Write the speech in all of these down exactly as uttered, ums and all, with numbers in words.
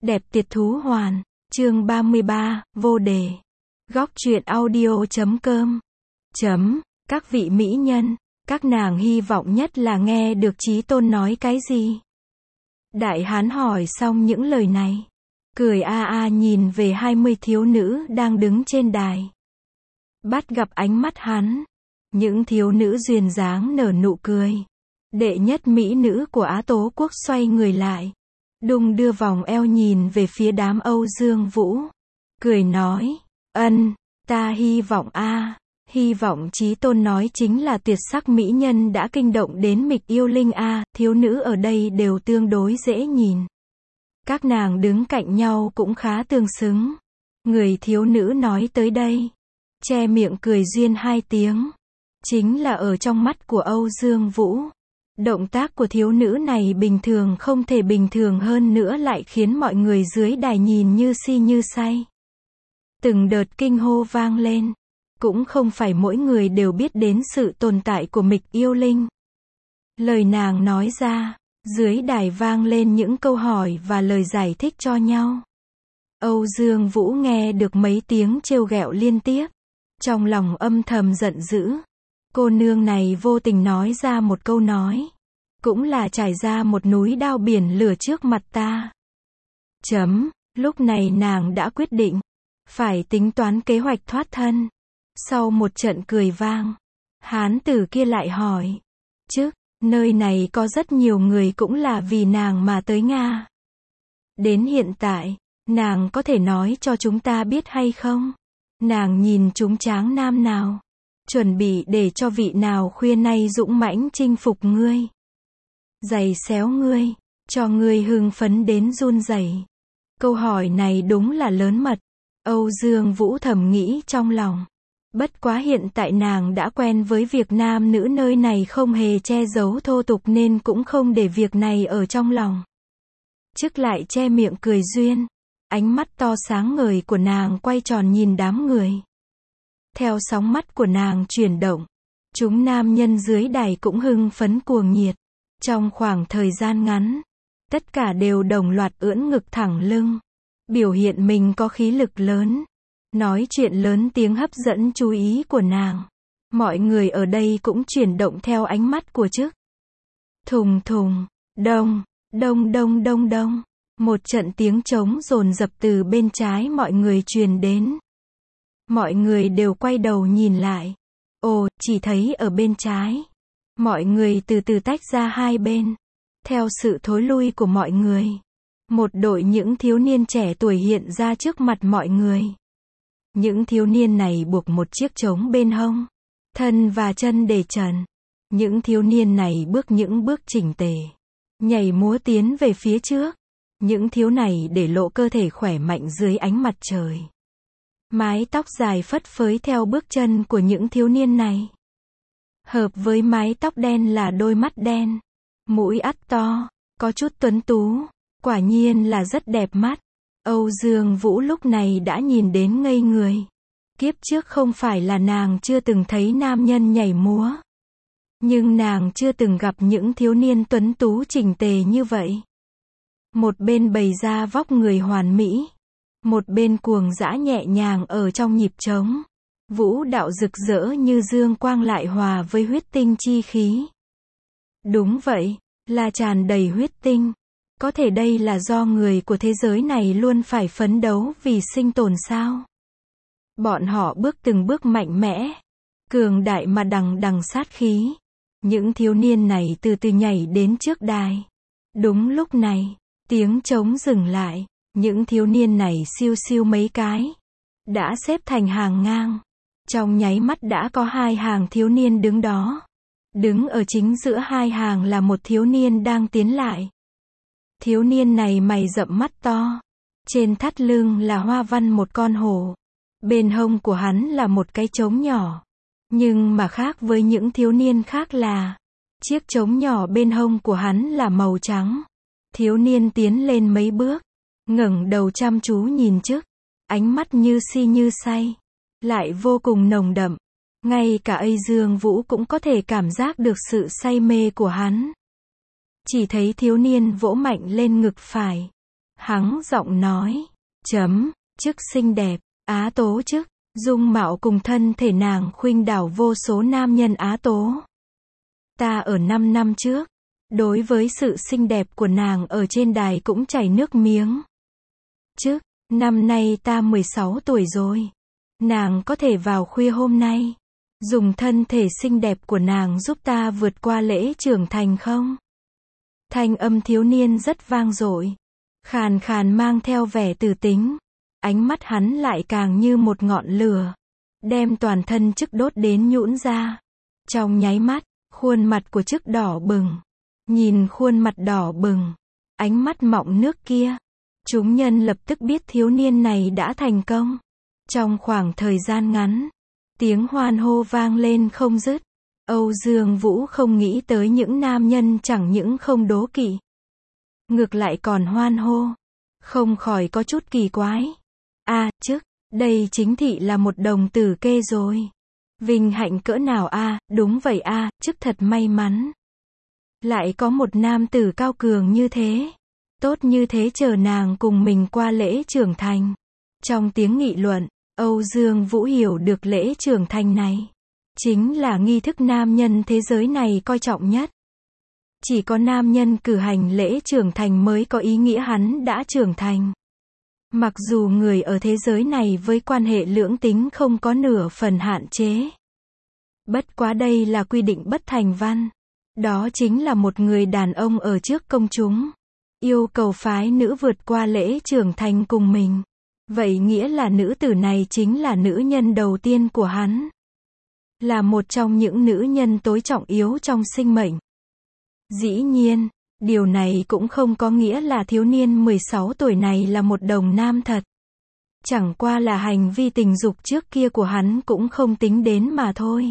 Đẹp tuyệt thú hoàn. Chương ba mươi ba, vô đề. Góc truyện audio chấm com. Chấm, các vị mỹ nhân, các nàng hy vọng nhất là nghe được Chí Tôn nói cái gì. Đại hán hỏi xong những lời này, cười a a nhìn về hai mươi thiếu nữ đang đứng trên đài. Bắt gặp ánh mắt hắn, những thiếu nữ duyên dáng nở nụ cười. Đệ nhất mỹ nữ của Á Tố Quốc xoay người lại, đung đưa vòng eo nhìn về phía đám Âu Dương Vũ, cười nói, ân, ta hy vọng a, hy vọng Chí Tôn nói chính là tuyệt sắc mỹ nhân đã kinh động đến Mịch Yêu Linh a, thiếu nữ ở đây đều tương đối dễ nhìn. Các nàng đứng cạnh nhau cũng khá tương xứng. Người thiếu nữ nói tới đây, che miệng cười duyên hai tiếng, chính là ở trong mắt của Âu Dương Vũ. Động tác của thiếu nữ này bình thường không thể bình thường hơn nữa lại khiến mọi người dưới đài nhìn như si như say. Từng đợt kinh hô vang lên. Cũng không phải mỗi người đều biết đến sự tồn tại của Mịch Yêu Linh. Lời nàng nói ra, dưới đài vang lên những câu hỏi và lời giải thích cho nhau. Âu Dương Vũ nghe được mấy tiếng trêu ghẹo liên tiếp, trong lòng âm thầm giận dữ. Cô nương này vô tình nói ra một câu nói, cũng là trải ra một núi đao biển lửa trước mặt ta. Chấm, lúc này nàng đã quyết định, phải tính toán kế hoạch thoát thân. Sau một trận cười vang, hán tử kia lại hỏi, chứ, nơi này có rất nhiều người cũng là vì nàng mà tới Nga. Đến hiện tại, nàng có thể nói cho chúng ta biết hay không? Nàng nhìn chúng tráng nam nào? Chuẩn bị để cho vị nào khuya nay dũng mãnh chinh phục ngươi? Giày xéo ngươi, cho ngươi hưng phấn đến run rẩy. Câu hỏi này đúng là lớn mật. Âu Dương Vũ thầm nghĩ trong lòng. Bất quá hiện tại nàng đã quen với việc nam nữ nơi này không hề che giấu thô tục nên cũng không để việc này ở trong lòng. Chức lại che miệng cười duyên. Ánh mắt to sáng ngời của nàng quay tròn nhìn đám người. Theo sóng mắt của nàng chuyển động, chúng nam nhân dưới đài cũng hưng phấn cuồng nhiệt. Trong khoảng thời gian ngắn, tất cả đều đồng loạt ưỡn ngực thẳng lưng, biểu hiện mình có khí lực lớn, nói chuyện lớn tiếng hấp dẫn chú ý của nàng. Mọi người ở đây cũng chuyển động theo ánh mắt của Chức. Thùng thùng, đông, đông đông đông đông, một trận tiếng trống dồn dập từ bên trái mọi người truyền đến. Mọi người đều quay đầu nhìn lại. Ồ, chỉ thấy ở bên trái, mọi người từ từ tách ra hai bên. Theo sự thối lui của mọi người, một đội những thiếu niên trẻ tuổi hiện ra trước mặt mọi người. Những thiếu niên này buộc một chiếc trống bên hông, thân và chân để trần. Những thiếu niên này bước những bước chỉnh tề, nhảy múa tiến về phía trước. Những thiếu này để lộ cơ thể khỏe mạnh dưới ánh mặt trời. Mái tóc dài phất phới theo bước chân của những thiếu niên này. Hợp với mái tóc đen là đôi mắt đen, mũi ắt to, có chút tuấn tú, quả nhiên là rất đẹp mắt. Âu Dương Vũ lúc này đã nhìn đến ngây người. Kiếp trước không phải là nàng chưa từng thấy nam nhân nhảy múa, nhưng nàng chưa từng gặp những thiếu niên tuấn tú chỉnh tề như vậy. Một bên bày ra vóc người hoàn mỹ, một bên cuồng dã nhẹ nhàng ở trong nhịp trống. Vũ đạo rực rỡ như dương quang lại hòa với huyết tinh chi khí. Đúng vậy, là tràn đầy huyết tinh. Có thể đây là do người của thế giới này luôn phải phấn đấu vì sinh tồn sao? Bọn họ bước từng bước mạnh mẽ, cường đại mà đằng đằng sát khí. Những thiếu niên này từ từ nhảy đến trước đài. Đúng lúc này, tiếng trống dừng lại. Những thiếu niên này siêu siêu mấy cái, đã xếp thành hàng ngang. Trong nháy mắt đã có hai hàng thiếu niên đứng đó. Đứng ở chính giữa hai hàng là một thiếu niên đang tiến lại. Thiếu niên này mày rậm mắt to. Trên thắt lưng là hoa văn một con hổ. Bên hông của hắn là một cái trống nhỏ. Nhưng mà khác với những thiếu niên khác là, chiếc trống nhỏ bên hông của hắn là màu trắng. Thiếu niên tiến lên mấy bước, ngẩng đầu chăm chú nhìn Chức, ánh mắt như si như say, lại vô cùng nồng đậm. Ngay cả Âu Dương Vũ cũng có thể cảm giác được sự say mê của hắn. Chỉ thấy thiếu niên vỗ mạnh lên ngực phải. Hắng giọng nói. Chấm. Chức xinh đẹp. Á Tố chức. Dung mạo cùng thân thể nàng khuynh đảo vô số nam nhân Á Tố. Ta ở năm năm trước, đối với sự xinh đẹp của nàng ở trên đài cũng chảy nước miếng. Chứ, năm nay ta mười sáu tuổi rồi. Nàng có thể vào khuya hôm nay, dùng thân thể xinh đẹp của nàng giúp ta vượt qua lễ trưởng thành không? Thanh âm thiếu niên rất vang dội, khàn khàn mang theo vẻ từ tính. Ánh mắt hắn lại càng như một ngọn lửa, đem toàn thân chức đốt đến nhũn ra. Trong nháy mắt, khuôn mặt của chức đỏ bừng. Nhìn khuôn mặt đỏ bừng, ánh mắt mọng nước kia, chúng nhân lập tức biết thiếu niên này đã thành công. Trong khoảng thời gian ngắn, tiếng hoan hô vang lên không dứt. Âu Dương Vũ không nghĩ tới những nam nhân chẳng những không đố kỵ, ngược lại còn hoan hô, không khỏi có chút kỳ quái. A, à, chức, đây chính thị là một đồng tử kê rồi. Vinh hạnh cỡ nào a, à, đúng vậy a, à, chức thật may mắn. Lại có một nam tử cao cường như thế, tốt như thế chờ nàng cùng mình qua lễ trưởng thành. Trong tiếng nghị luận, Âu Dương Vũ hiểu được lễ trưởng thành này chính là nghi thức nam nhân thế giới này coi trọng nhất. Chỉ có nam nhân cử hành lễ trưởng thành mới có ý nghĩa hắn đã trưởng thành. Mặc dù người ở thế giới này với quan hệ lưỡng tính không có nửa phần hạn chế. Bất quá đây là quy định bất thành văn. Đó chính là một người đàn ông ở trước công chúng, yêu cầu phái nữ vượt qua lễ trưởng thành cùng mình. Vậy nghĩa là nữ tử này chính là nữ nhân đầu tiên của hắn. Là một trong những nữ nhân tối trọng yếu trong sinh mệnh. Dĩ nhiên, điều này cũng không có nghĩa là thiếu niên mười sáu tuổi này là một đồng nam thật. Chẳng qua là hành vi tình dục trước kia của hắn cũng không tính đến mà thôi.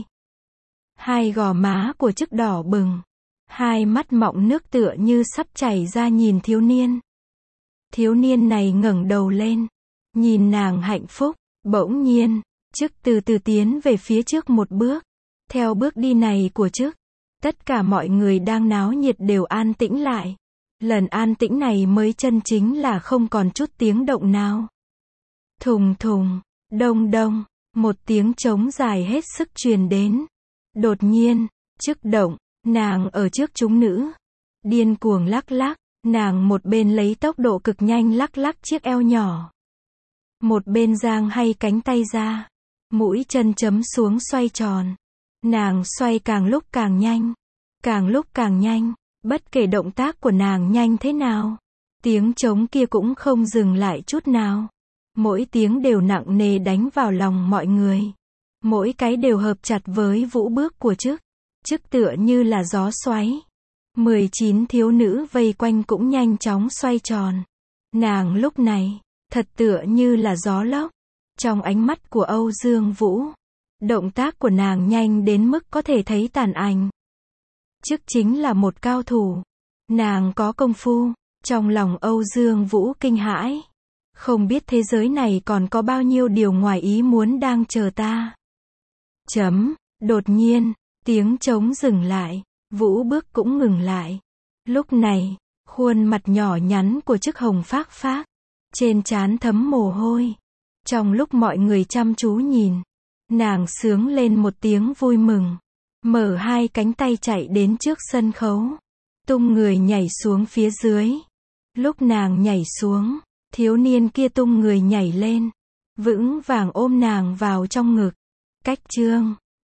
Hai gò má của chức đỏ bừng, hai mắt mọng nước tựa như sắp chảy ra nhìn thiếu niên. Thiếu niên này ngẩng đầu lên, nhìn nàng hạnh phúc, bỗng nhiên, chức từ từ tiến về phía trước một bước. Theo bước đi này của chức, tất cả mọi người đang náo nhiệt đều an tĩnh lại. Lần an tĩnh này mới chân chính là không còn chút tiếng động nào. Thùng thùng, đông đông, một tiếng trống dài hết sức truyền đến. Đột nhiên, chức động, nàng ở trước chúng nữ, điên cuồng lắc lắc, nàng một bên lấy tốc độ cực nhanh lắc lắc chiếc eo nhỏ, một bên giang hay cánh tay ra, mũi chân chấm xuống xoay tròn. Nàng xoay càng lúc càng nhanh, càng lúc càng nhanh, bất kể động tác của nàng nhanh thế nào, tiếng trống kia cũng không dừng lại chút nào. Mỗi tiếng đều nặng nề đánh vào lòng mọi người. Mỗi cái đều hợp chặt với vũ bước của chức. Chức tựa như là gió xoáy. mười chín thiếu nữ vây quanh cũng nhanh chóng xoay tròn. Nàng lúc này, thật tựa như là gió lốc. Trong ánh mắt của Âu Dương Vũ, động tác của nàng nhanh đến mức có thể thấy tàn ảnh. Chức chính là một cao thủ. Nàng có công phu. Trong lòng Âu Dương Vũ kinh hãi. Không biết thế giới này còn có bao nhiêu điều ngoài ý muốn đang chờ ta. Chấm. Đột nhiên, tiếng trống dừng lại. Vũ bước cũng ngừng lại. Lúc này, khuôn mặt nhỏ nhắn của chức hồng phác phác. Trên trán thấm mồ hôi. Trong lúc mọi người chăm chú nhìn, nàng sướng lên một tiếng vui mừng. Mở hai cánh tay chạy đến trước sân khấu. Tung người nhảy xuống phía dưới. Lúc nàng nhảy xuống, thiếu niên kia tung người nhảy lên. Vững vàng ôm nàng vào trong ngực. Cách chương